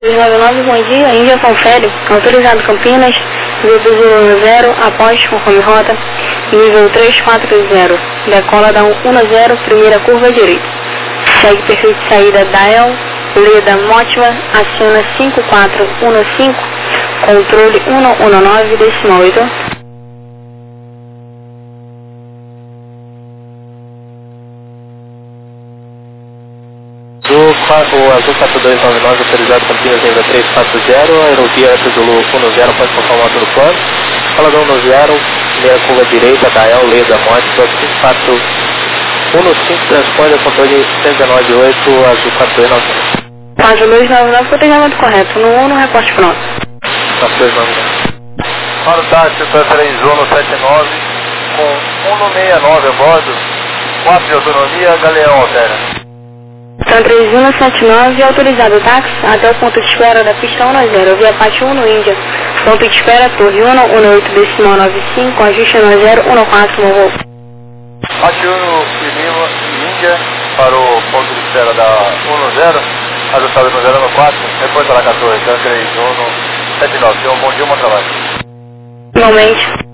99, bom dia, Índia confere, autorizado Campinas, nível 0, após conforme rota, nível 340, decola da 10, primeira curva direita. Segue perfil de saída Dial, Leda Motiva, aciona 5415, controle 119, decimal 8. O Azul 4299 autorizado Campinas ainda 340, aerovia Zulu 10 pode colocar o moto no plano, Paladão 10, primeira curva direita, Dael, Leda, Mótica, 5415, transpõe controle 1198, Azul 4299. Azul 299, protejamento correto, no 1, no reporte pronto. 4299. Para o táxi, 3179, com 169 a bordo, 4 de autonomia, Galeão altera. São 3179, autorizado táxi até o ponto de espera da pista 10, via Pátio 1 no Índia. Ponto de espera, Torre 118, decimal 95, ajuste 1014 no voo. Pátio 1 e Lima, Índia, para o ponto de espera da 10, ajustado no 014, depois da 14, 3179. Tenha um bom dia, um bom trabalho. Igualmente.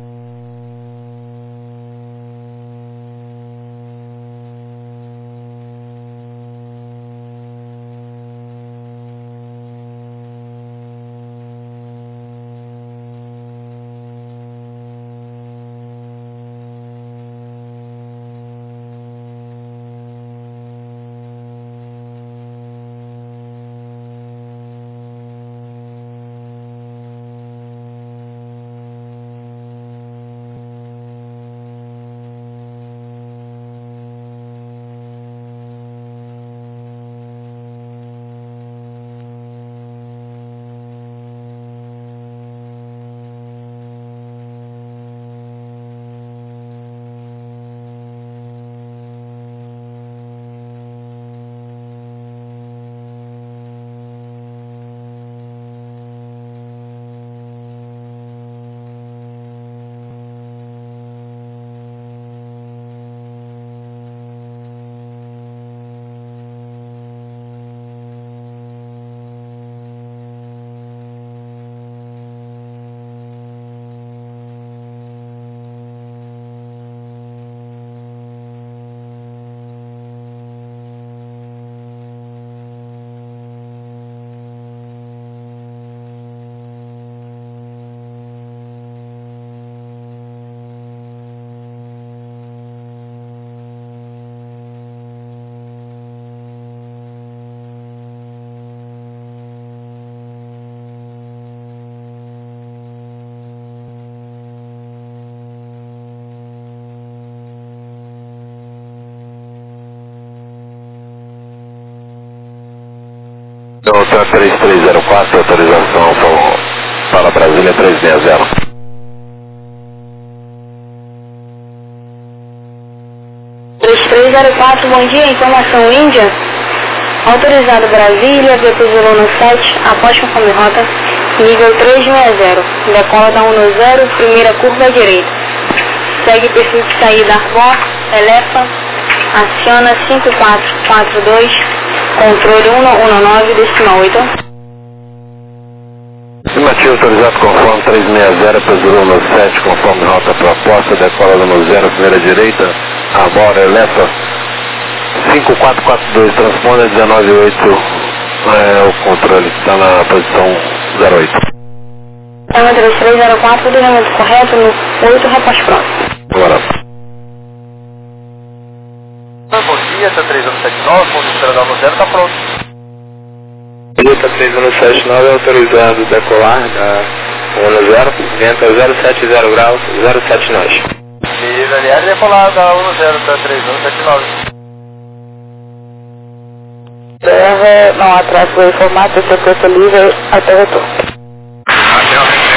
Então, 3304, autorização para Brasília 360. Bom dia, informação Índia. Autorizado Brasília, Zulu 7, após conforme rota, nível 360, decola da 10, primeira curva direita. Segue perfil de saída Arbor, Elefa, aciona 5442, controle 119, decimal 8. Estimativo autorizado conforme 360 para Zulu 7, conforme rota proposta, decola da 10, primeira direita, Arbor, Elefa, 5442, transponder 198, o controle está na posição 08. 3304, protejamento correto, no 8, reposte pronto. Agora. Bom dia, está 3179, ponto de espera da 10, está pronto. Delta 3179, autorizado decolar da 10, vento 070 graus, 07 nós. E Daniel decolar da 10, está 3179. BR, não atraso o formato, sequência livre, até retorno. Até o retorno.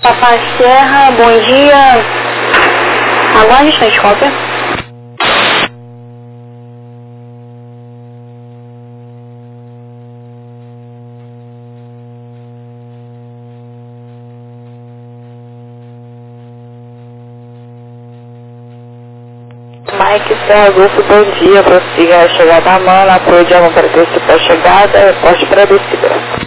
Papa Serra, bom dia. Aguarde instante, cópia. Mike Serra Golfo, bom dia. Prossiga a chegada da mala, apoio de água para texto pós-chegada, poste para descida.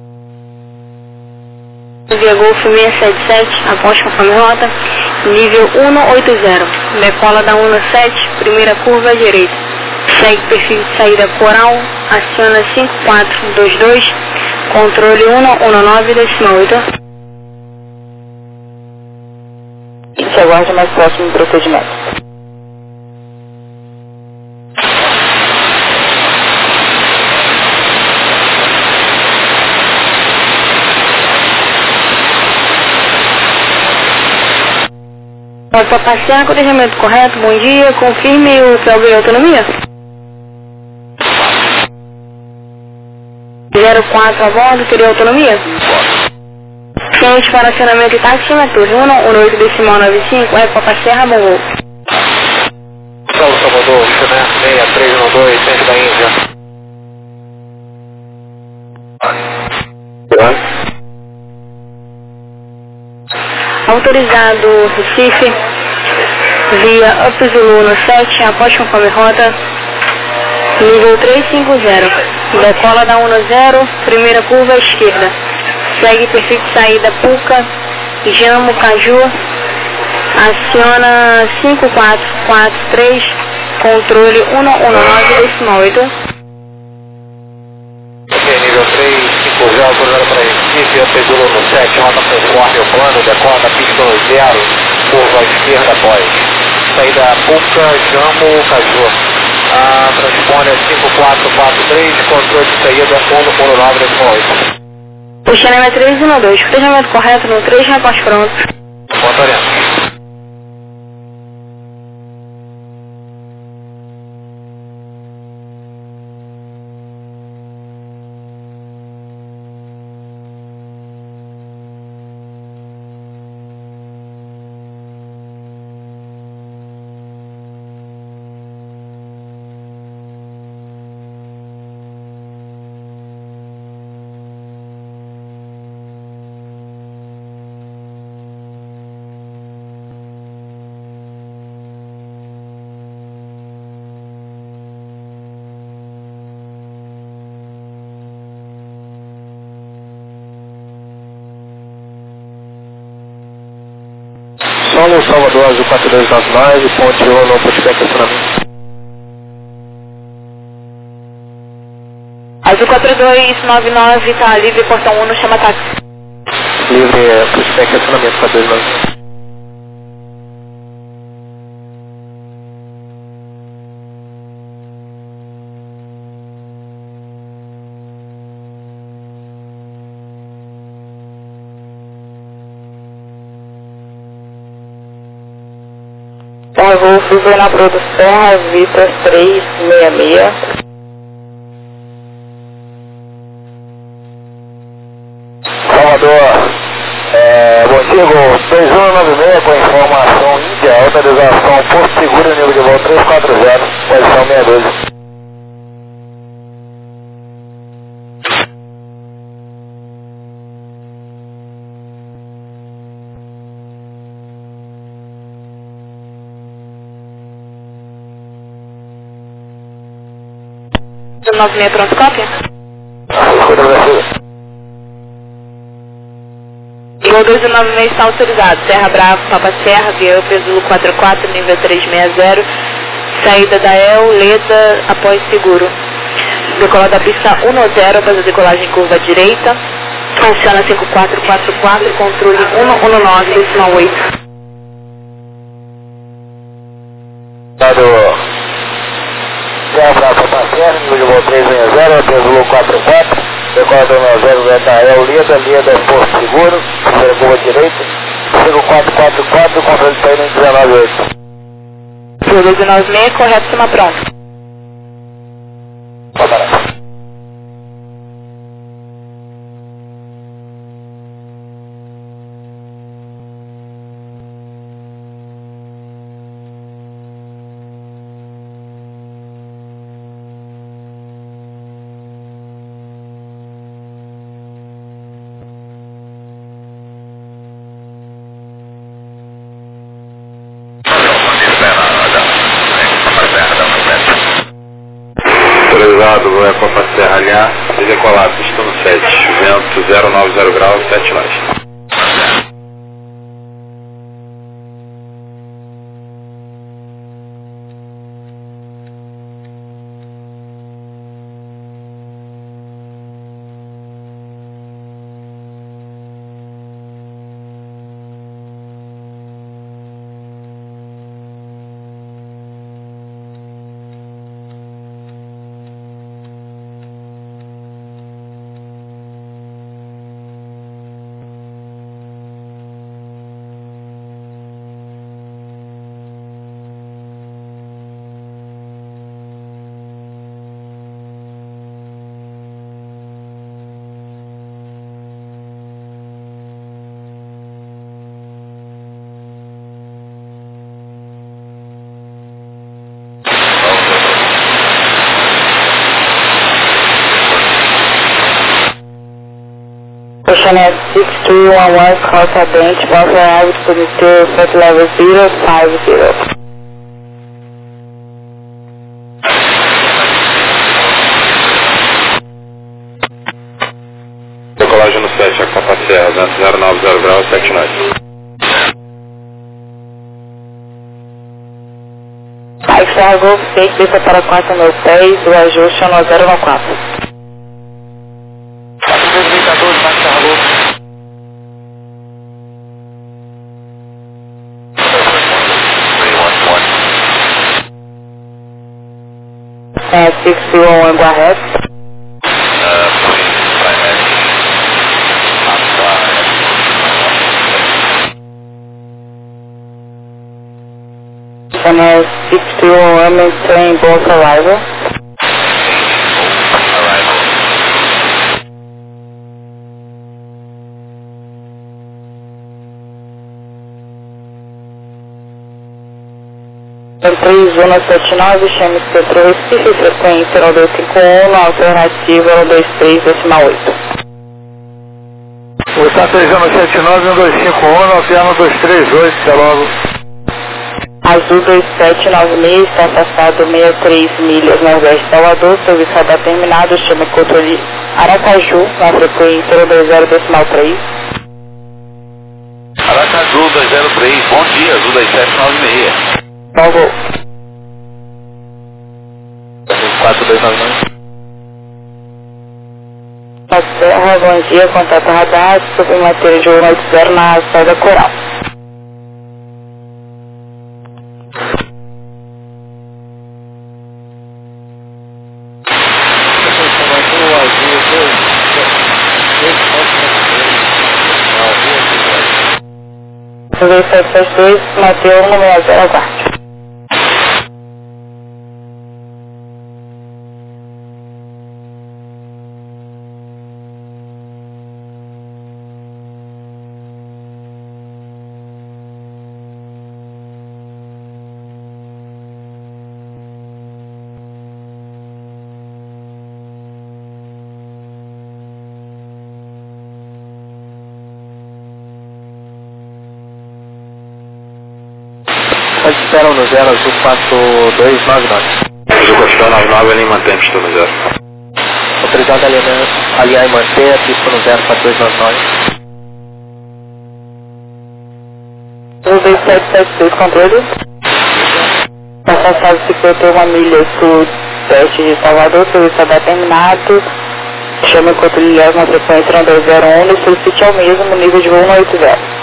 Via Golf 677, após conforme rota, nível 180, decola da 17, primeira curva à direita. Segue perfil de saída coral, aciona 5422, controle 119,8. Se aguarde mais próximo procedimento. Pode passear, corrigimento correto, bom dia, confirme o que ganhou autonomia. 04 a bordo, teria autonomia? Ciente para acionamento e taxímetro, 118,95, é Papa Serra, bom voo. Saulo Salvador, né? 6312, centro da Índia. Autorizado Recife, via Up Zulu no 7, após conforme rota, nível 350, decola da 10, primeira curva à esquerda, segue perfil de saída Puca, Jammo, Caju, aciona 5443, controle 119,8. Nível 350, autorizado para Recife, Up Zulu no 7, rota conforme o plano, decola da pista 0, curva à esquerda após. Saída Puca, Jammo, Caju. Transponder 5443, controle de saída 119,8. Puxando 312, corrigimento correto no 3, reporte pronto. Ponto oriente. Solo Salvador, Azul 4299, ponte 1 no pushback acionamento. Azul 4299, tá livre, portão 1, chama táxi. Livre, pushback acionamento 4299. Golf, Governador do Serra, Vitor 366. Salvador, bom dia, Gol 2196 com informação Índia, autorização Porto Seguro, nível de voo 340, posição 612. Do 96 pronto, cópia? Gol 296 está autorizado. Serra Bravo, Papa Serra, via Up Zulu 44, nível 360. Saída da El, Leda, após seguro. Decolar da pista 10, após a decolagem curva direita. Aciona 5444, controle 119,8. Serra Bravo, Papa Serra, nível de voo 360, Up Zulu 44, decola da 10, El, Leda, Porto Seguro, primeira curva direita, 5444, controle de saída em 198. Gol 296, correto, cima pronto. autorizado, Copa Serra Alhar, decolar, pista no 7, vento 090 graus, 7 nós. Channel 6311, call cadente, both arrived to the flight level 050. Decolagem no 7, a Copa Serra, vento 090 graus, 7 nós. Mike Serra Golf 6, pista para 4 mil pés, o ajuste é no 014. 432, Mike Serra Golf. 6211, go ahead. Channel 6211, maintain both arrival. Centro Zona 79, chame Centro Recife, frequência 0251, alternativa 123,8. O Santa Zona 79, 1251, alterno 238, até logo. Azul 2796, está afastado 63 milhas nordeste de Salvador, serviço radar terminado, chame controle Aracaju, na frequência 020,3. Aracaju 203, bom dia, Azul 2796. Logo. 4299. Serra, bom dia, contato radar, submatéria de 180 na saída coral. O 2772, Mateus 160, aguarde. Espera no 0, Azul 4299. Azul Costa 99, ele mantém pista no 0. Autorizado a alinhar e manter a pista no 0, 4299. O 2772, controle. Afastado 51 milhas sudeste de Salvador, serviço radar terminado. Chame o controle Ilhéus na frequência 1201 e solicite ao mesmo nível de voo 180.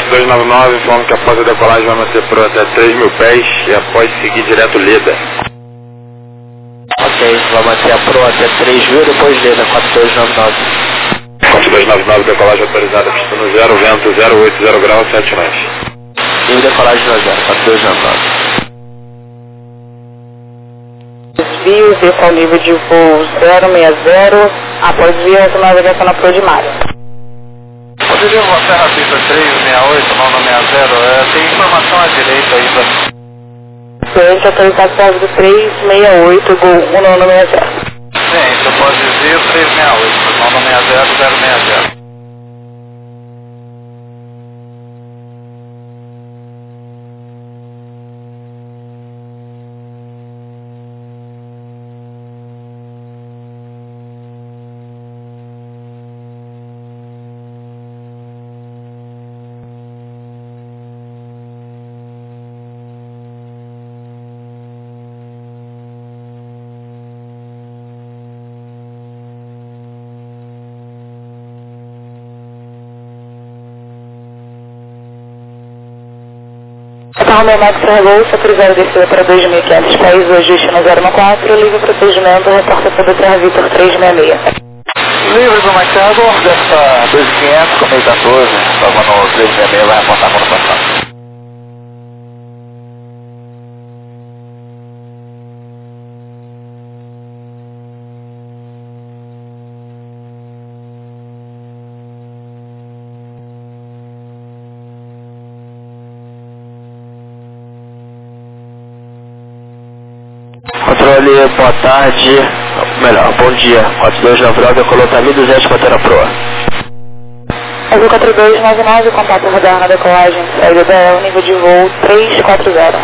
299, informando que após a decolagem vai manter pro até 3.000 pés e após seguir direto Leda. Ok, vai manter a pro até 3.000, depois Leda, 4299. 4299, decolagem autorizada, pista no 0, vento 080 graus, 7 nós. E decolagem no 0, 4299. Desvio, desça ao nível de voo 060, após via a navegação na Pro de Maio. Poderia uma Serra Pista 368, 960, tem informação à direita ainda. Cliente autorizado para 368, Gol 1960. Sim, você pode dizer 368, 960, 060. Carro meu Max Gol, autorizado descida para 2.500 pés, ajuste no 014, livre procedimento, reporta para Serra Vitor 366. Livre do Max Serrador, dessa 2500 com 1014, estava no 366, vai apontar para o passado. Controle, boa tarde, melhor, bom dia, 4299, decolou para 1.200, bateu na proa. Azul 4299, contato radar na decolagem, saída da nível de voo 340.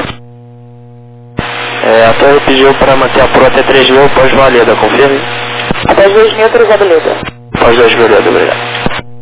A torre pediu para manter a proa até 3.000, pós-valida, confirme? Até 2.000, autorizado Leda. Pós 2.000, Leda, obrigado.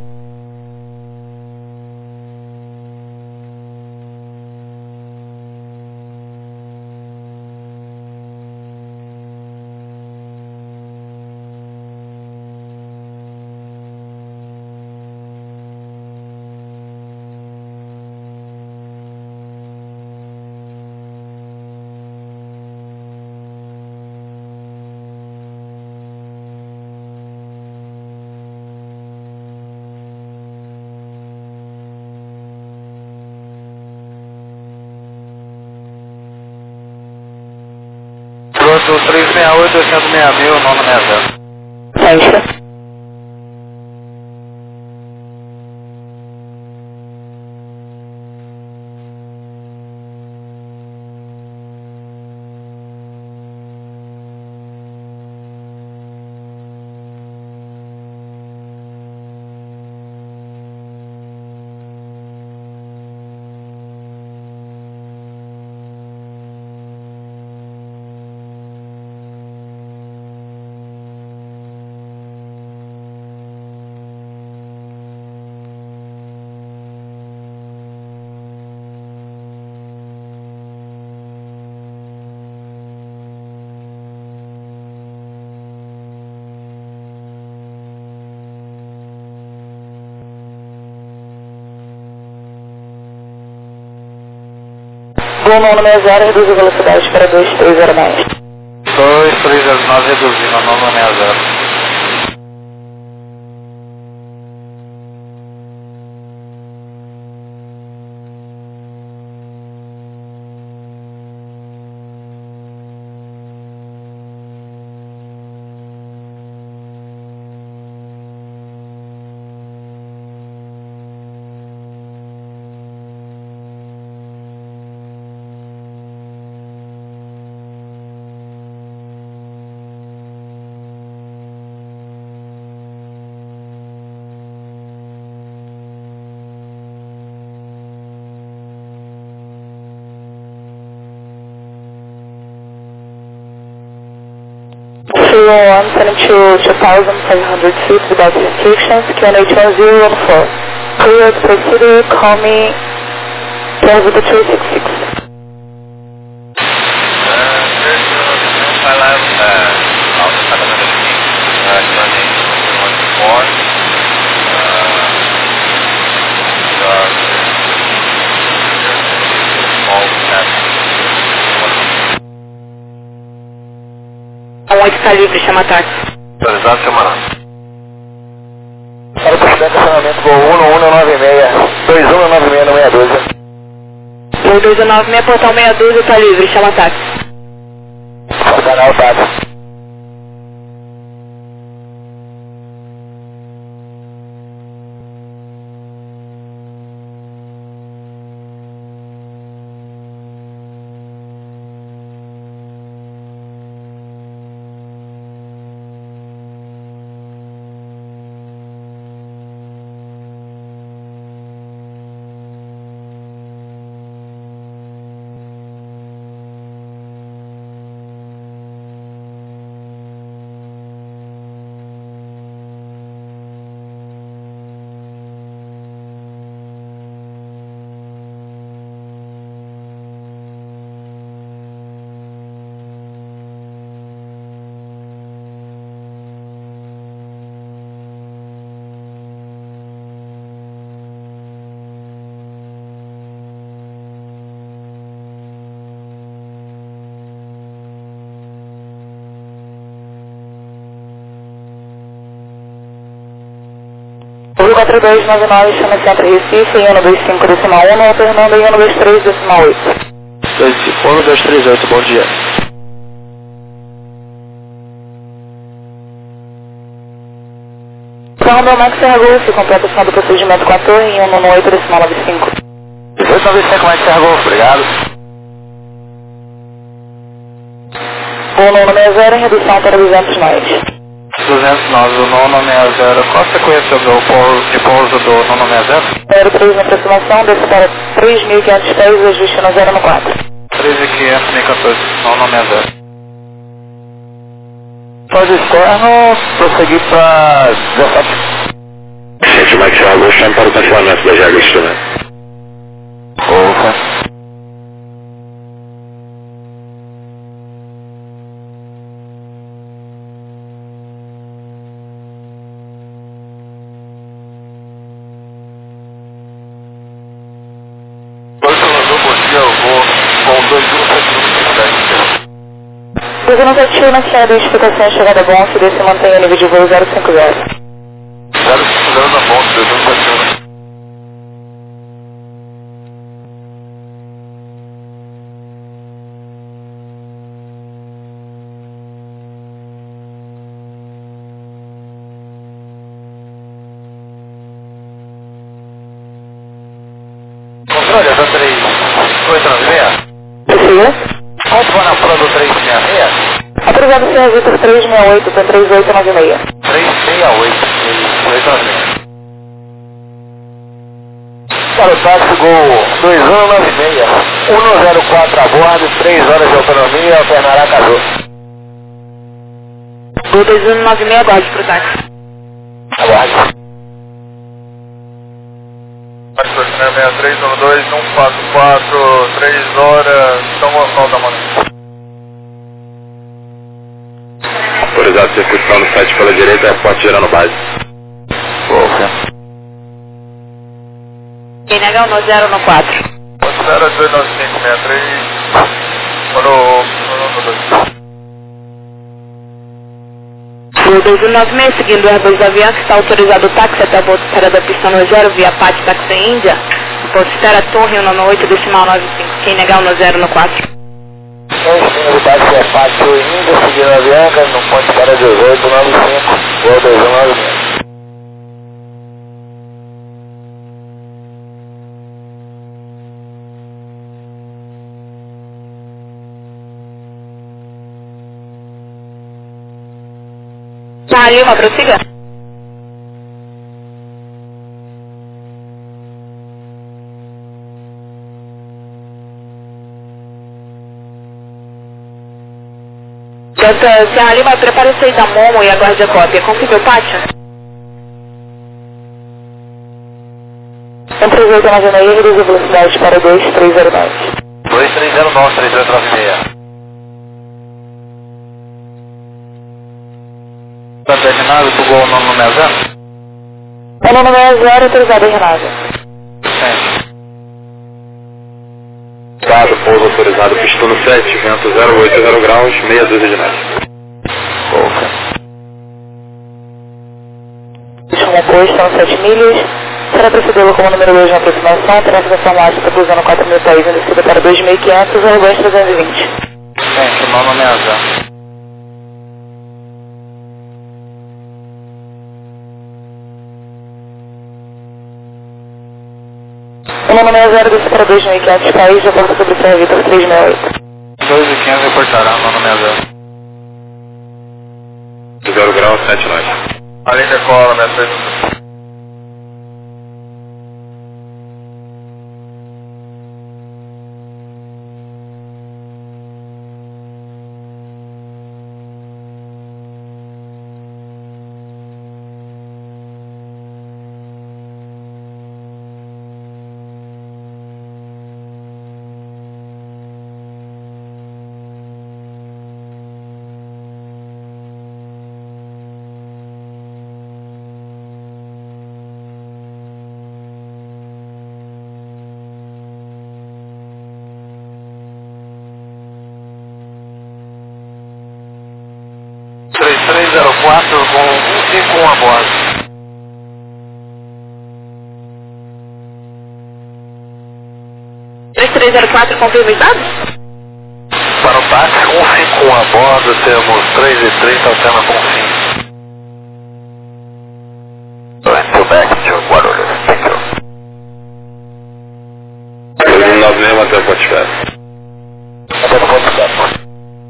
Pronto, 368, 860, 960. Fecha. Gol 960, reduz a velocidade para 230 mais. 2309, reduzindo a 960. One sending to 2,700 feet without restrictions, QNH 1014. Cleared, proceed, call me, Serra Vitor 366. 18 está livre, chama táxi. Autorizado, semana. Para o presidente, acionamento Gol 1196, 2196 no 612. Gol 2196, portão 612 está livre, chama táxi. Canal táxi. Gol 4299, chama Centro Recife, 125 decimal 1, alternando em 123 decimal 8. 1238, bom dia. Carro Max Serra Golf, completação do procedimento com a torre em 118 decimal 95. 1895, Max Serra Golf, obrigado. 1960 em redução para 200 nós. 209 do 960, qual a sequência de pouso do 960? 03 na aproximação, desce para 3.500 pés, ajuste no 014. 13.500, 1014, 960. Pode externo, prosseguir para 17. Gente, Max Serra Golf, chame para o cancelamento da GH Instrumento. Opa. Você não satisfeito na senha de identificação chegada bom, se desse mantém o nível de voo 050. 050 na ponta, 271. Controle, essa 3896. Prossiga. Onde vai na prova do 366? Autorizado Sr. Vitor 368 para 3896. 368, 3896. Para o táxi Gol 2196, 104 a bordo, 3 horas de autonomia, alternará Caju. Gol 2196, aguarde pro táxi. Aguarde. 6312, 144, 3 horas, São Gonçalo da Manhã. Autorizado circuito no 7 pela direita, airport girando base. Quem nega o 90 no 4. 029563, Gol 2196, seguindo o Airbus do avião, que está autorizado o táxi até o ponto espera da pista no 0 via PAT Táxi Índia. Ponto espera Torre 198 decimal 95. Quem negar o 90 no 4. O táxi é Pátio Índia, seguindo a Avianca, no ponto espera 1895, Gol 2196. Tá, Lima, prossiga. Serra Lima, prepare o 6 da Momo e aguarde a cópia. Confirme o pátio? Entre 3896, reduz a velocidade para 2309. 2309, 3896. Está terminado pro Gol 960? O 960, autorizado em Renasa. Sim. Dado, pouso autorizado, pistono 7, vento 080 graus, meia dúzia de neve. rumo oposto, são 7 milhas. Será procedê-lo como número 2 na aproximação, transmissão máxima cruzando 4.000 pés, indo descida para 2.500, Airbus 320. Gente, meu nome é Azar. O meu nome é Azar, desce para 2.500 pés, reporta sobre Serra Vitor 368. 2.500 reportará, meu nome é Azar. 0 graus, 7 nós. Além da cola, minha 312. Com 151 a bordo. Confirma os dados? Para o táxi 151 a bordo, temos 3 e 30, alternando com fim. To back to Guarulhos, thank you. 396 até o Potiguar. Até no ponto certo.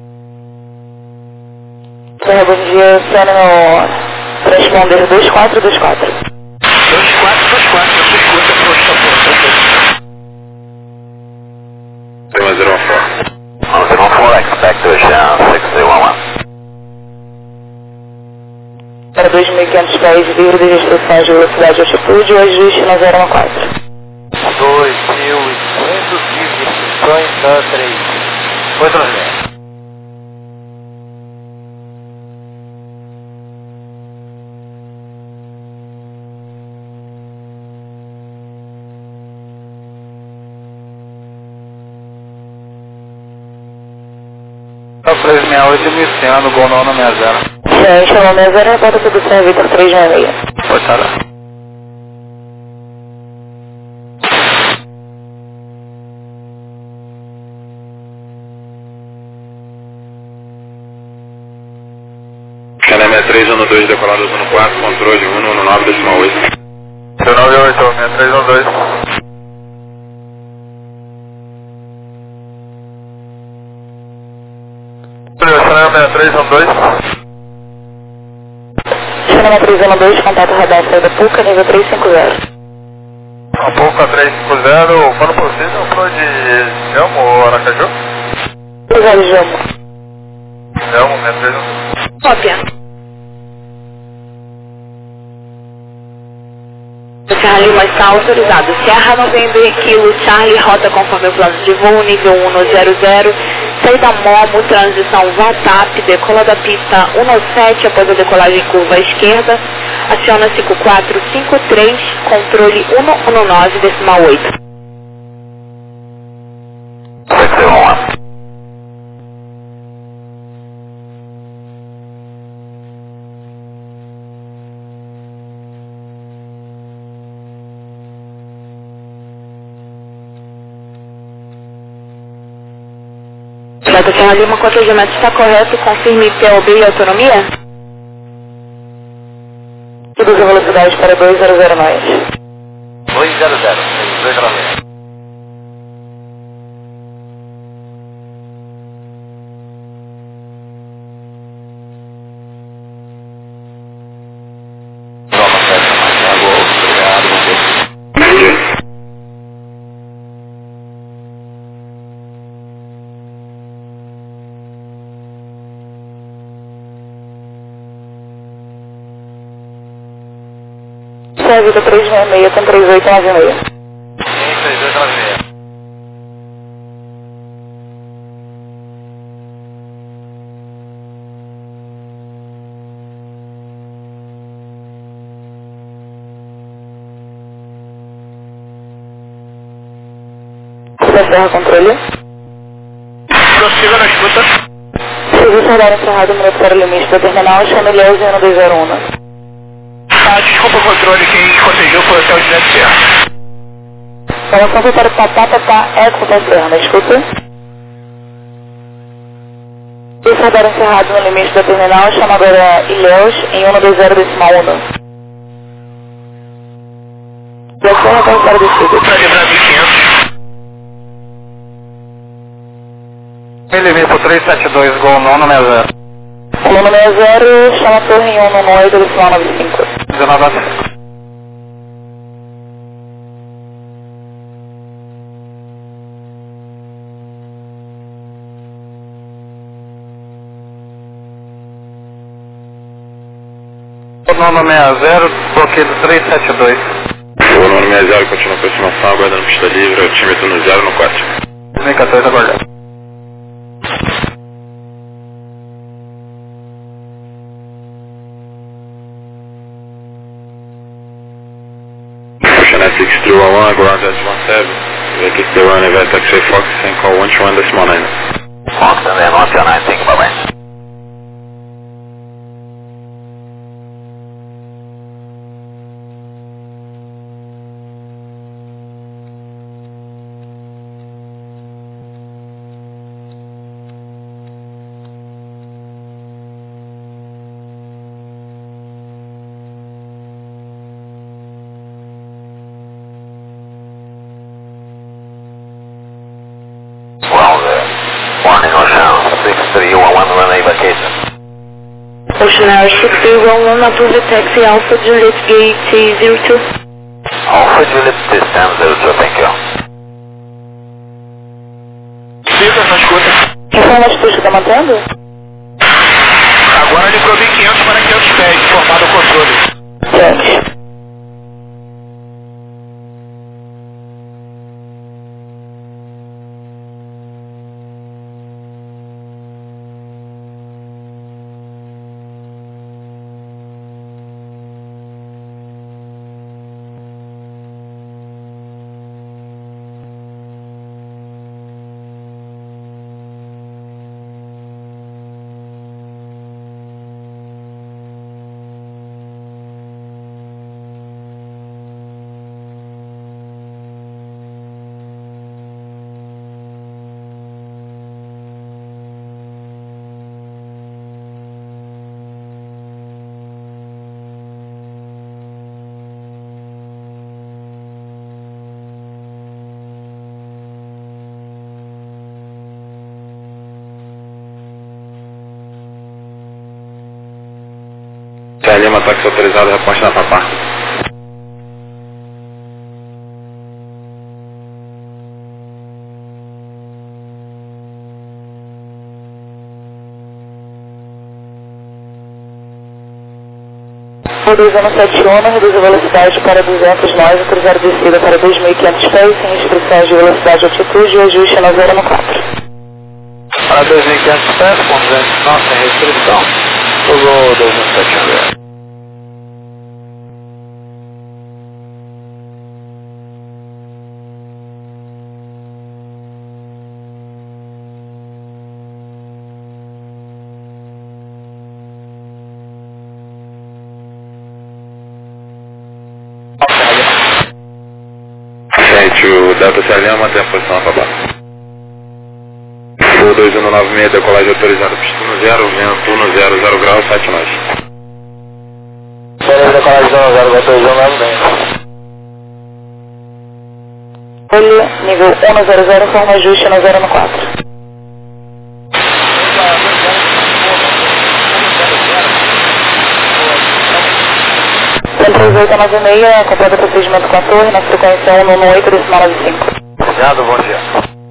Bom dia, Sênior Transponder 2424. 2424, eu te escuto, poxa. 104, expect to shout 6011. Para 2.500 pés, livre de restrições de velocidade e altitude, ajuste na 014. 2.500 de restrições da 3. Foi transmitido. Tá 368 iniciando, gol não na minha zero. Gente, o nome é 0, repórter sobre o Serra Vitor 366. Pode estar. Canal 6312, decolado 14, controle 119,8. 198, 6312. Channel 6312. Channel 312, contato radar saída PUCA, nível 350. A PUCA 350, quando possível, flor de Jamo ou Aracaju? Cruzado Jamo. Jamo, 6312. Cópia. Serra Lima está autorizado. Serra Novembro, Kilo, Charlie, rota conforme o plano de voo, nível 100. Saída Momo, transição VATAP, decola da pista 17, após a decolagem curva à esquerda, aciona 5453, controle 119,8. 601. Serra Lima, com atendimento está correto, confirme POB e autonomia? Reduz a velocidade para 200 nós. 200, 209. Serra Vitor 366, tem 3896. Sim, 3896. Da Serra Controle. Prossiga na escuta. Serviço radar encerrado, minuto para o limite da terminal, chame Leos 1201. desculpa o controle, quem conseguiu foi o Hotel de Serra. Informação para o Papá, Eco da Serra, escuta? Esse radar encerrado no limite da terminal, chama agora Ilhéus em 120.1. E a Serra vai para descida. Para livrar 1500. Ele por 372, Gol 960. Aluno 60, chama a torre em 118.95. 19 Nono 60, bloqueio 372. O nono 60 continua a aproximação, aguardando pista livre, altímetro no 0 no 4. 2014 aguardando. Ocean SX 311, ground at 17. Vector still running, Vector X-ray Fox, and call 121.9. Fox and then 129, thank you, bye-bye. Ocean Air 6311, approve taxi Alpha Juliet Gate 02. Alpha Juliet System 02, thank you. Fica, não escuta. Qual é a altitude que está mantendo? Agora livrou 1500 para 500 pés, informado o controle. Certo. Lima, táxi autorizado, reporte na Papá. Reduz no 71, reduz a velocidade para 200 nós, autorizado descida para 2.500 pés, sem restrições de velocidade e altitude e ajuste na 0 no 4. Para 2.500 pés, com 200 nós, sem restrição. Pulou 270. O Delta Serra mantém a posição para baixo. Voo 2196, decolagem autorizada, pista no 0, vento 100 graus, 7 nós. Beleza, decolagem 0, vento 100, Olho, nível 100, forma ajuste na 0 no 4. Centro 896, completa procedimento com a torre, na frequência 118.95. Obrigado, bom dia.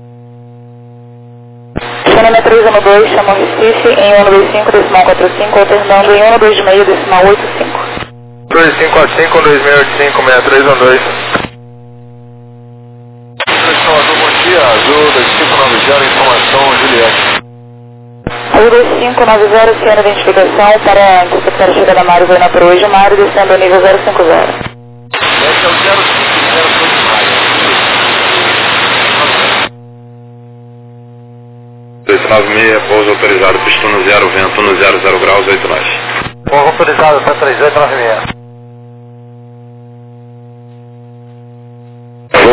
Chama 312, chama o Recife em 125.45, alternando em 126.85. 2545, 2085, 6312. Pessoal, bom dia, Azul 2590, informação, Juliette. Azul 2590, sem identificação para interceptar a chegada Mário Goiânia para hoje, Mário descendo ao nível 050. Esse é o 296, pouso autorizado, pista no 0, vento 100 graus, 8 nós. Pouso autorizado, tá 3896.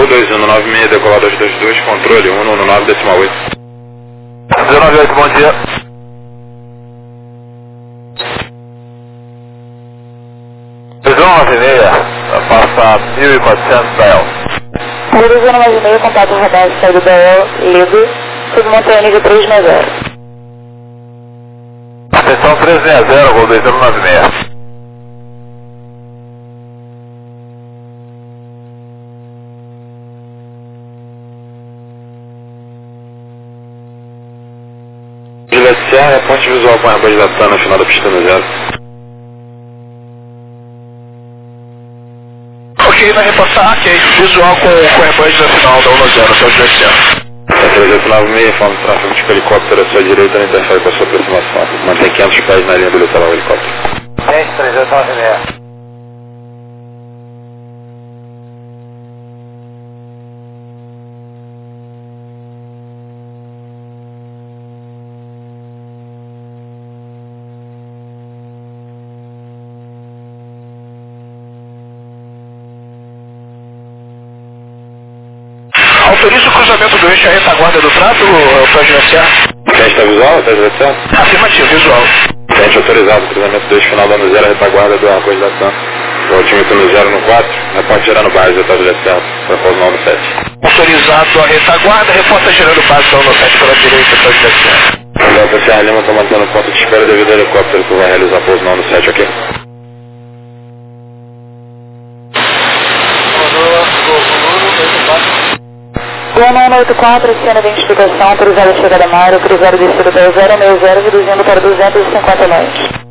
2196, decolado 222, controle 119,8. 198, bom dia. Passa 1400 da El. Televisão 9,5, contato radar saída da El, Lido, submontanha nível 360. Atenção 360, voo 2096. Juliette Serra, ponte visual com a arma de Latana, final da pista no 0. Ok, vai repassar, ok. Visual com rebande na final da 1-0, seu Juliette Serra. 396, informa o tráfego de helicóptero à sua direita, não interfere com a sua aproximação. Mantém 500 pés na linha do litoral helicóptero. 396. Autoriza o cruzamento do eixo à retaguarda do trato, Sr. Juliette Serra? Teste visual, teste de ação? Afirmativo, visual. Teste autorizado, cruzamento do eixo final da 0, retaguarda do arco de Latana. Altímetro no 0 no 4, reporte gerando base, tá Juliette Serra, repouso no 7. Autorizado a retaguarda, reporta gerando base da 7 pela direita, Sr. Juliette Serra. Delta Serra Lima, está mantendo ponto de espera devido ao helicóptero que vai realizar pouso no 7, ok? Plano 184, cena de identificação, autorizada a chegada a área, cruzado descido da 060, reduzindo para 250 longe.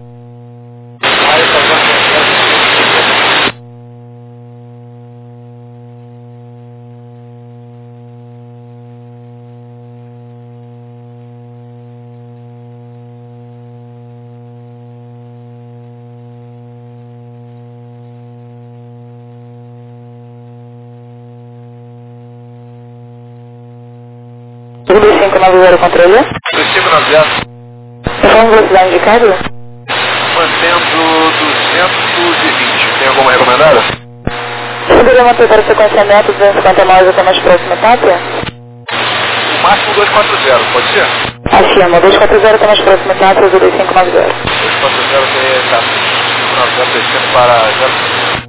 Tudo 590 controle? 590. Qual a velocidade indicada? Mantendo 220. Tem alguma recomendada? Poderia manter para sequenciamento 250 miles até mais próxima etapa? O máximo 240, pode ser? Afirma, 240 até mais próxima etapa, 2590. 240 tem etapa. 590 descendo para 0.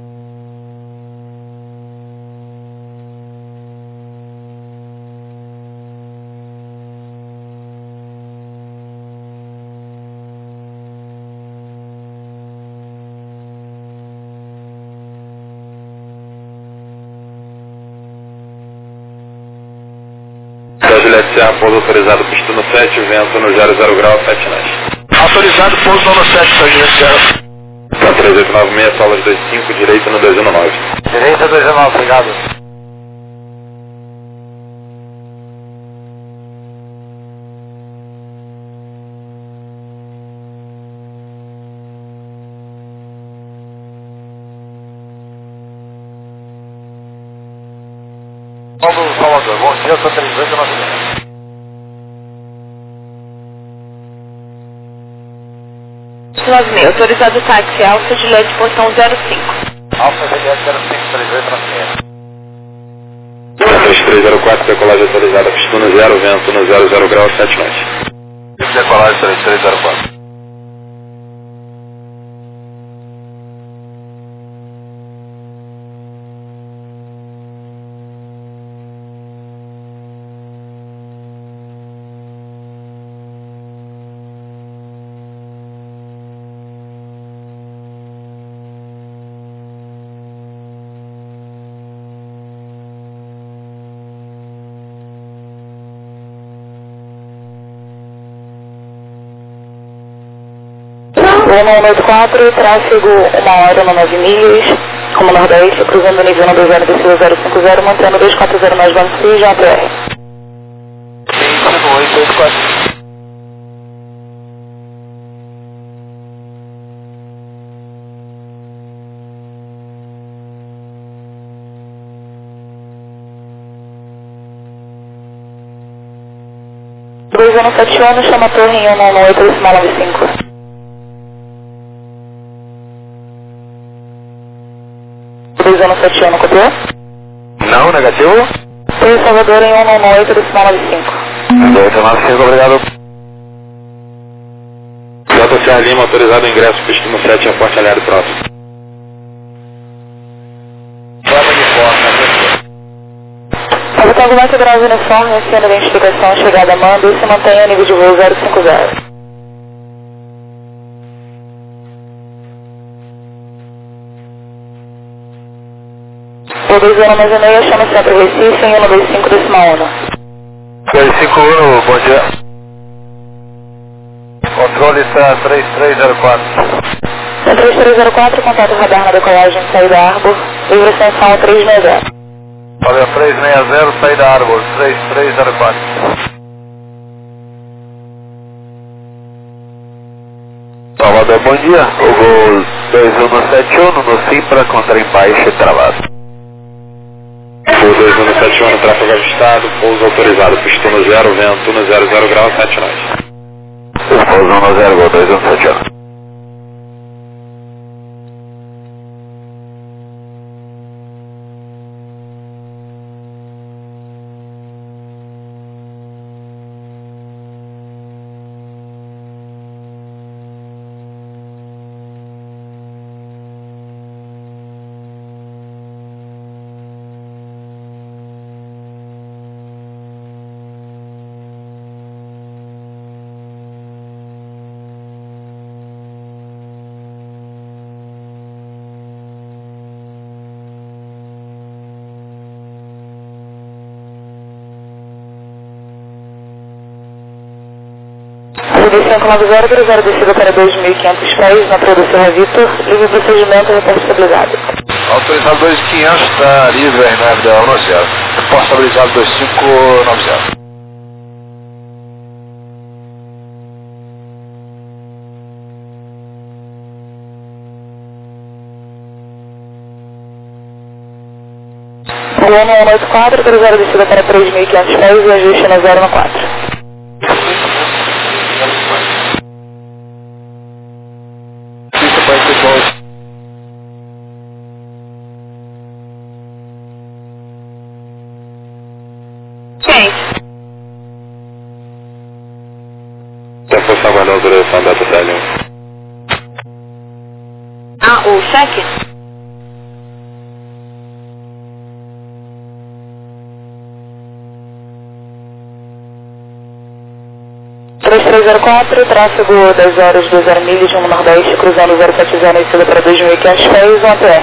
Juliette Serra, pouso autorizado, pista no 7, vento no 00 grau, 7 nós. Autorizado, pouso no 7, Sr. Juliette Serra. Tá 3896, solas 25, direita no 219. Direita 219, obrigado. Paulo Salvador, bom dia, estou televisando na linha. Autorizado táxi Alfa Juliette, portão 05. Alfa Juliette 05, televisando na linha. 3304, decolagem autorizada, pista no 0, vento no 00 grau, 7 nós. Decolagem 3304. Plano 184, tráfego 1 hora no 9 milhas, rumo nordeste, cruzando o nível 120 descida 050, mantendo 240 mais Banco C, JPR. 5884. Dois anos 7 anos, chama a torre em 198, decimal 95. Dois anos 7 anos, copiou? Não, Negativo, negativo. Rio Salvador em 198, decimal 95. 1895, obrigado. Delta Serra Lima, autorizado o ingresso, pista no 7, aporte aliado próximo. Forma de forma, Salvador Governo Federal de uniforme, iniciando a identificação, chegada a mando e se mantenha a nível de voo 050. Voo 206, chama Centro Recife em 125, decimal 1. 251, bom dia. Controle está 3304. 3304, contato radar na decolagem, saída Arbor, livre ascensão 360. Valeu, 360, saída Arbor, 3304. Salvador, bom dia. O voo 2171 no Simpra, contra embaixo e travado. Voo 2171, tráfego ajustado, pouso autorizado, pista no 0, vento no 00 grau, 7 nós. Pouso 10, voo 2171. Voo 590, cruzado descida para 2.500 pés, na produção Vitor, livre procedimento, reporte estabilizado. Autorizado 2500, está livre R9 da 190. Reporte estabilizado 2590. Voo 184, cruzado descida para 3.500 pés e ajuste na 014. Isso vai ser bom. Quem? Então, força aguardando a autorização Delta Serra Lima. Ah, o cheque? Tráfego 10 horas 20 milhas, rumo nordeste, cruzando 070 e descida para 2.500 pés, 1 ATR.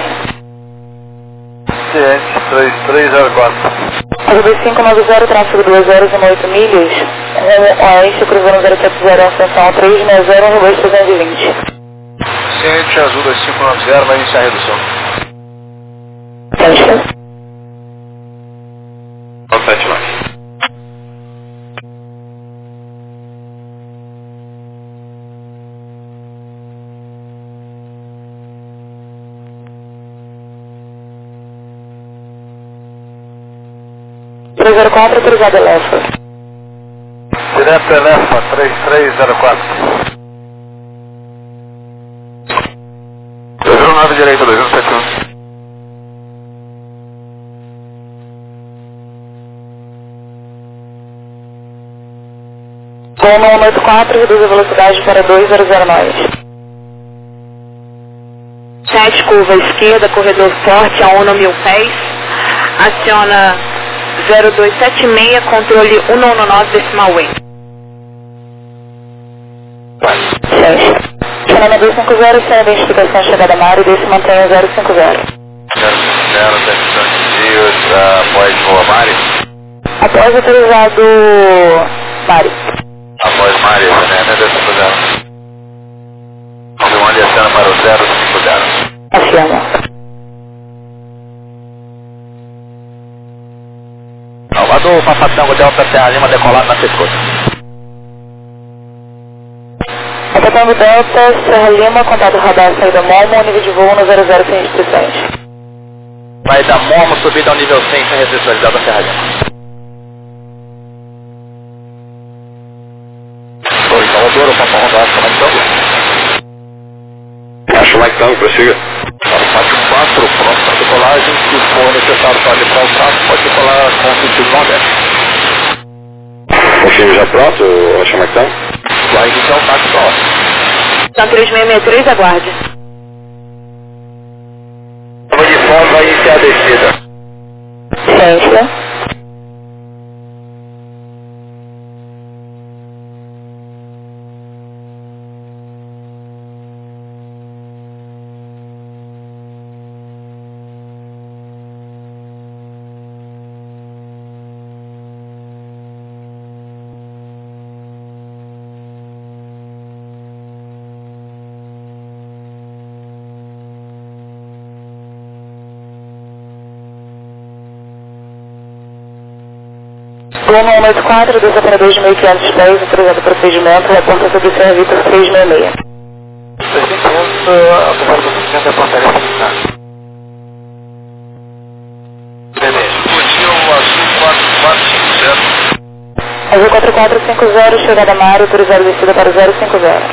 Ciente, 3304. Asa 2590, tráfego 2 horas e 8 milhas, rumo oeste, cruzando 070 em ascensão 360, rumo 320. Ciente, azul 2590, vai iniciar a redução. Teste. 7 nós. Autorizado Elefa. Direto Elefa, 3304. 219 direita, 2171. Voo 184, reduz a velocidade para 200 7 curva esquerda, corredor forte a 1.000 pés. Aciona 0276, controle 119, decimal 8. Chama 250, sem identificação chegada a mar e desse mantenha 050. 050, após Boa Mari. Após autorizado Mari. Após Mari, né? 250. Uma descendo para o 050. Afirma. Salvador, Papatango Delta Serra Lima, decolado na pescoça. Papatango Delta, Serra Lima, contato radar, saída Momo, nível de voo no 00 sem restrições. Saída Momo, subida ao nível 100 sem restrições, Delta Serra Lima. Oi, Salvador, o Papa Ronda, como é que estão? Acho lá que estamos, prossiga. 414, pronto para decolagem. Se for necessário para liberar o tráfego, pode decolar com sentido nordeste. Confirme já pronto, Ocean McTown? Vai iniciar o táxi para lá. Tá 3663, aguarde. Uniforme vai iniciar a descida. Ciência. Goma 184, dos operadores de 1.500 pés, autorizado o procedimento, reporta sobre o serviço 366. 300, a operação é portaria militar. Tenente, Cotinho Azul 4450. Azul 4450, chegada Mário, autorizado descida para o 050.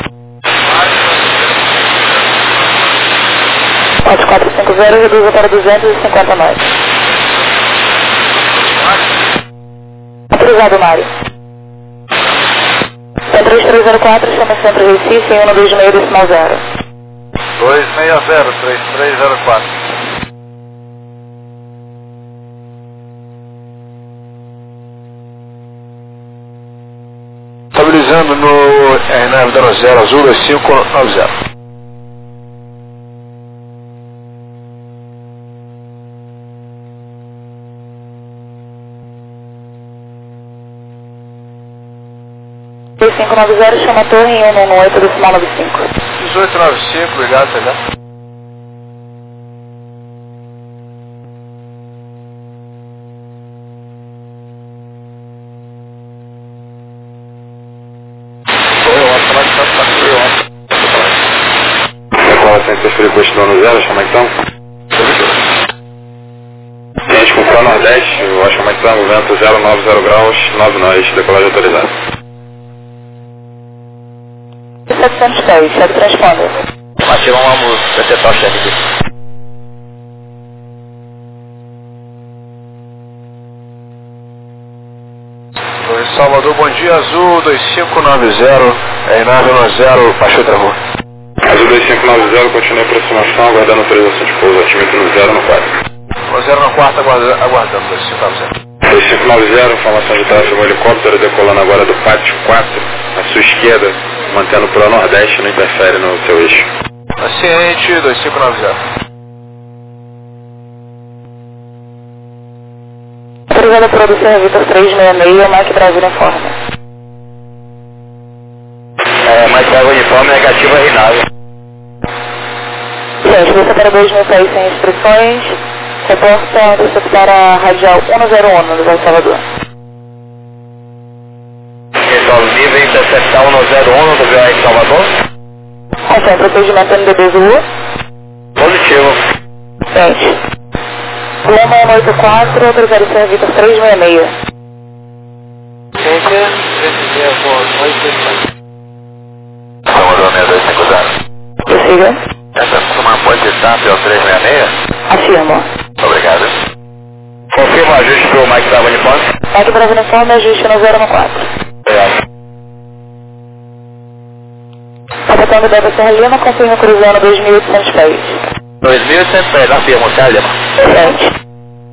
4450, reduza para 250 mais. Autorizado, Mário. 3304, chama sempre Recife, em 126 decimal 0. 260, 3304. Estabilizando no RNAV da 0 Azul 2590. E 590, chama a torre em 118 decimal 95. 1895, obrigado, tá? Continuando zero, Ocean McTown? Cliente com Pro Nordeste, Ocean McTown, vento 090 graus, 9 nós, decolagem autorizada. 700 pés, chefe transponder. Ativa uma música, vai tentar o chefe aqui. Oi, Salvador, bom dia, Azul 2590, RNAV 0, baixou outra rua. Azul 2590, continue a aproximação, aguardando autorização de pouso, ativamento no 0 no 4. No 0 no 4, aguardando 2590. 2590, informação de tráfego helicóptero, decolando agora do pátio 4, à sua esquerda, mantendo Pro Nordeste, não interfere no seu eixo. Paciente 2590. Autorizado por observar Vitor 366, Mike Brasil informe. Mike Brasil uniforme, negativa RNAV. Gente, você para 2.000 pés sem instruções, reporta interceptar a radial 101 do Vale Salvador. Então, nível interceptar 101 do VAR Salvador. Confirma, procedimento NDB Zulu. Positivo. Gente. Loma 184, autorizado o Sr. Vitor 366. Gente, 366 por 8. Salvador 6250. Prossiga. Essa turma pode estar pelo 366? Afirmo. Obrigado. Confirma o ajuste para o Mike Bravo Uniforme. Mike Bravo Uniforme, ajuste no 014. Obrigado. Capitão Débora Serra Lima, confirma cruzando 2.800 pés. 2.800 pés, afirmo, Serra Lima. Frente.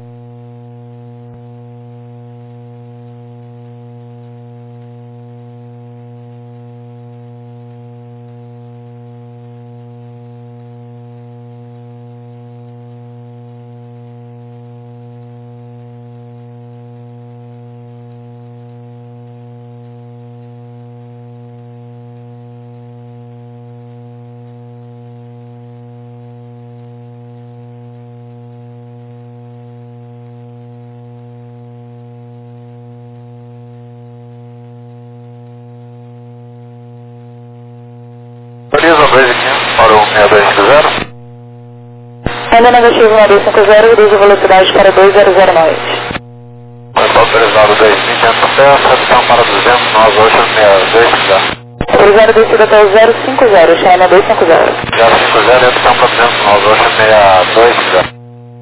Autoriza 2.500 para o 6250. Ainda negativo 9250, reduz a velocidade para 200 nós. Está autorizado 2.500 pés, redução para 200 nós, Ocean 6250. Autorizado descida até o 050, China 250. 050, opção para 309, Ocean 62.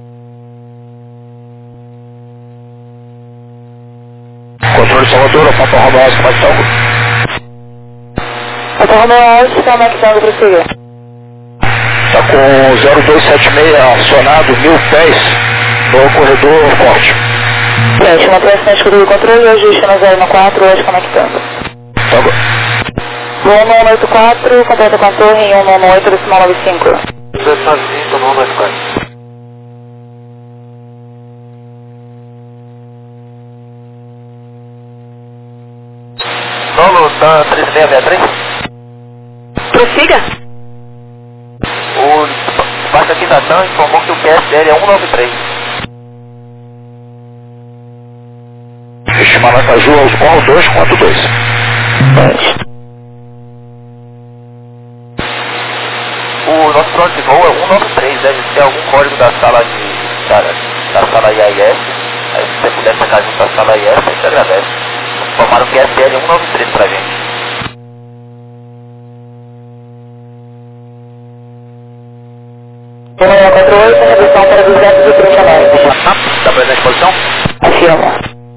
Controle Salvador, Papa Romeo Alves, como é que estamos? Papa Romeo Alves, como é que estamos para seguir? Está com 0276 acionado, 1000 pés no corredor forte. Teste, uma pressão escudo do controle, ajuste no 014, hoje conectando. Tá bom. 1184, completa com a torre em 118, decimal 95. 295, 194. Solo, tá 3663? Prossiga. O Baixa aqui da TAM informou que o QSL é 193. Estimar na Caju aos qual 2.2. O nosso plano de voo é 193, deve ser algum código da sala da sala IAS. Aí se você puder pegar junto à sala IAS, a gente agradece. Formaram o QSL 193 pra gente. Número 48, redução para 230 metros. Está presente em posição? Afirma.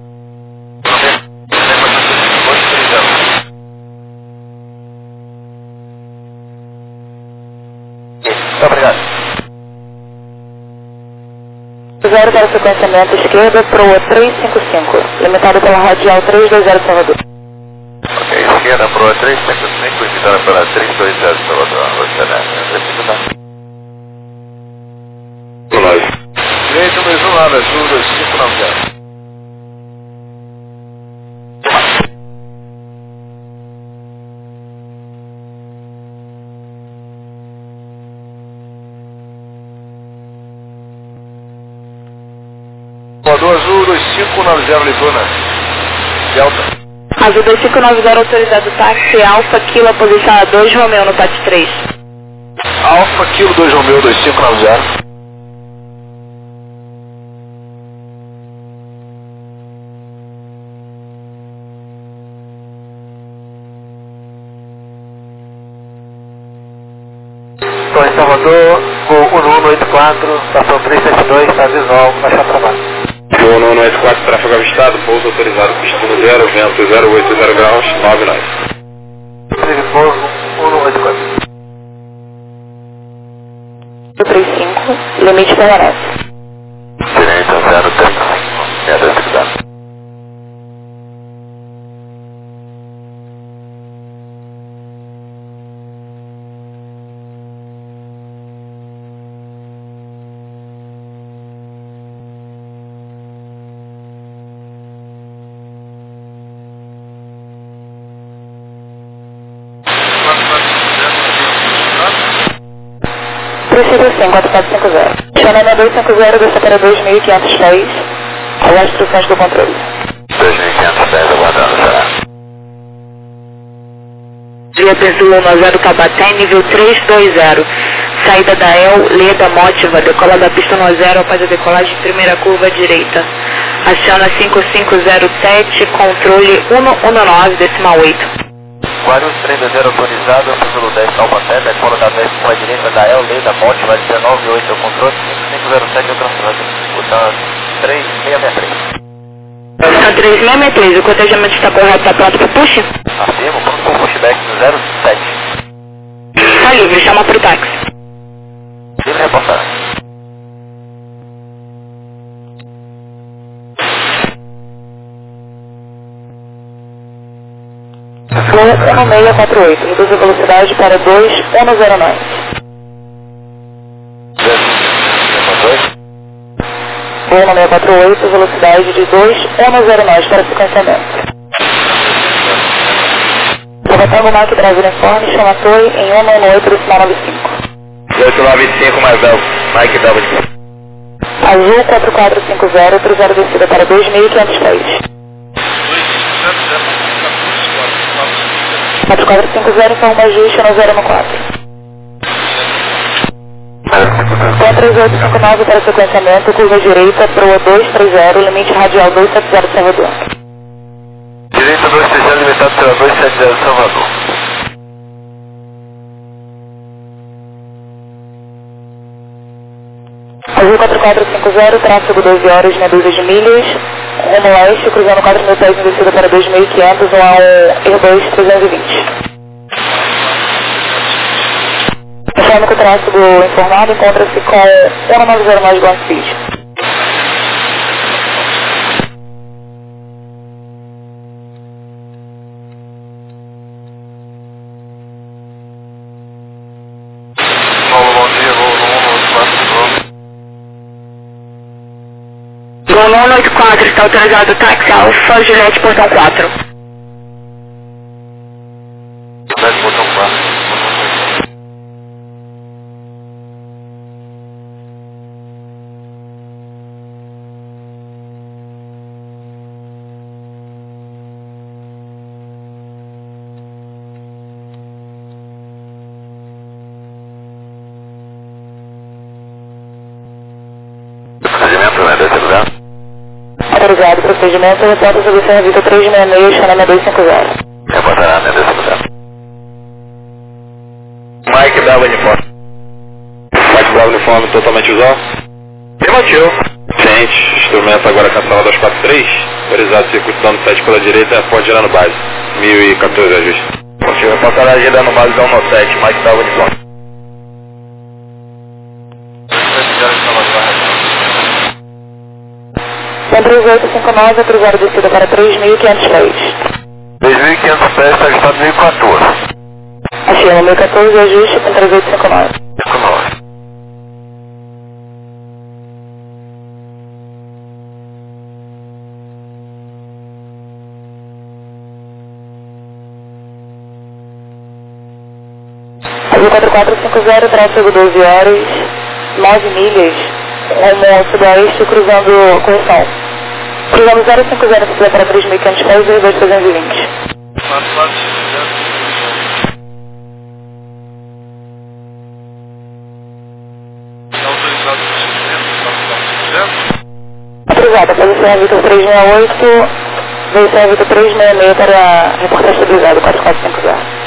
Muito obrigado. 0 para sequenciamento esquerda, proa 355, limitado pela radial 320 Salvador. Ok, esquerda, proa 355, limitada pela 320 Salvador. Direito, mesmo lado, azul 2590. Voador azul 2590 Lituana. Delta. Azul 2590 autorizado táxi, Alfa, Kilo, posição A2, Romeo no TAT 3. Alfa, Kilo 2 Romeo 2590. Torre Salvador, voo 1184, estação 372, está visual, baixar para baixo. Voo 1184, tráfego avistado, pouso autorizado, destino 0, vento 080 graus, 99. Pouso 1184. 35, limite permanente. Direita 035, minha densidade. Prossiga sim, 4450. China 250, desça para 2.500 pés, as instruções do controle. 2.500 pés, aguardando, será? Via Pesul 10 Tabaté, nível 320. Saída da El, Leda, Mótiva, decola da pista 10 após a decolagem, primeira curva direita. Aciona 5507, controle 119, decimal 8. Guarulhos 320 autorizado, Pesul 10 Taubaté, decola da pista com a direita da El, Leda, Mótiva, 198 ao controle, 5507 ao translado. Botão 3663. Tá 3663, o cotejamento está correto, está pronto para push? Afirmo, pronto com pushback no 07. Tá livre, chama pro táxi. Livre reportar. Voo 1648, reduz a velocidade para 2109. 2. Voo 1648, velocidade de 2109 para sequenciamento. Levantando o Mike Brasil Informe, chama a torre em 198, decimal 95. 8925 mais Delta, Mike W. Azul 4450, cruzado descida para 2.500 pés. 4450 informa ajuste no 014. 3859 para sequenciamento, curva direita, proa 230, limite radial 270 Salvador. Direita 230, limitado pela 270 Salvador. Azul 4450, tráfego 12 horas, meia dúzia de milhas, rumo leste, cruzando 4 mil pés em descida para 2.500, um Airbus 320. Informa que o tráfego informado encontra-se com 190 mais Ground Speed. Gol 984, está autorizado o táxi Alfa Juliette Portão 4. Juliette Portão 4. Procedimento, né? Desse lugar? Autorizado, procedimento, reporta sobre Serra Vita 366, Xanana 250. Reportará, né? Desse lugar. Mike Bravo Uniforme. Mike Bravo Uniforme totalmente usual? Afirmativo. Ciente, instrumento agora cancelado aos 43. Autorizado circuito dano 7 pela direita, pode girar no base. 1014 ajuste. Positivo, reportará girando no base 197, Mike Bravo Uniforme. São 3859, autorizado descida para 3.500 pés. 3.500 pés, está ajustado 1014. Afirma 1014, ajuste com 3859. 59. Azul 4450, tráfego 12 horas, 9 milhas, rumo sudoeste, cruzando correção. Cruzando 050 para 3.500 pés e 2320. Autorizada, posição Vitor 368, posição Vitor 366 para reportar estabilizado 4450.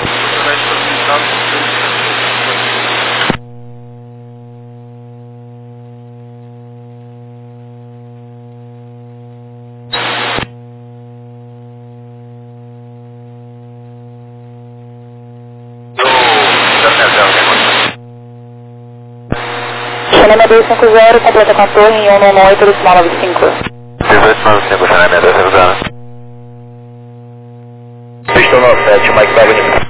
Xanana 250, completa com a torre em 198 do sinal 95. 1895, Xanana 250. Pistol 97, Mike Bravo Uniforme.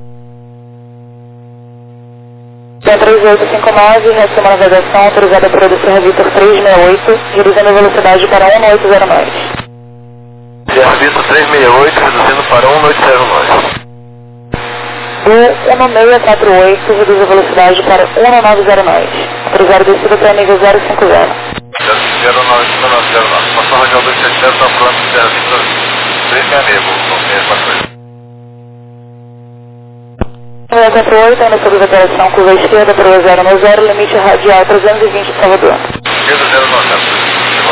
3859, resto uma navegação autorizada por Serra Vitor 368, reduzindo a velocidade para 1809. Serra Vitor 368, reduzindo para 1809. Do 1648, reduz a velocidade para 1909. Autorizado descida para nível 050. 0909, passou a radial 270, está falando de Serra Vitor 366, não tem essa coisa. 948, ainda sobre a operação curva esquerda para o 090, limite radial 320 de Salvador. Esquerda 090.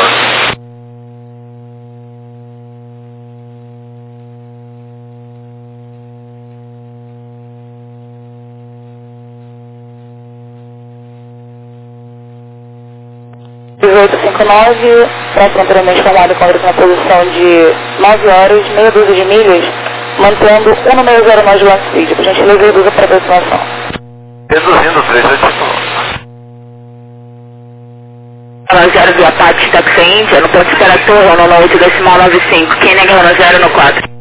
Próximo anteriormente formado com na posição de 9 horas, meia dúzia de milhas, mantendo 190 de land speed. Por gentileza, reduza para a aproximação. Reduzindo 389. 0 via Pax, Taxa Índia, no ponto de Torre, no 8 decimal 95, Kenning 0 no 4.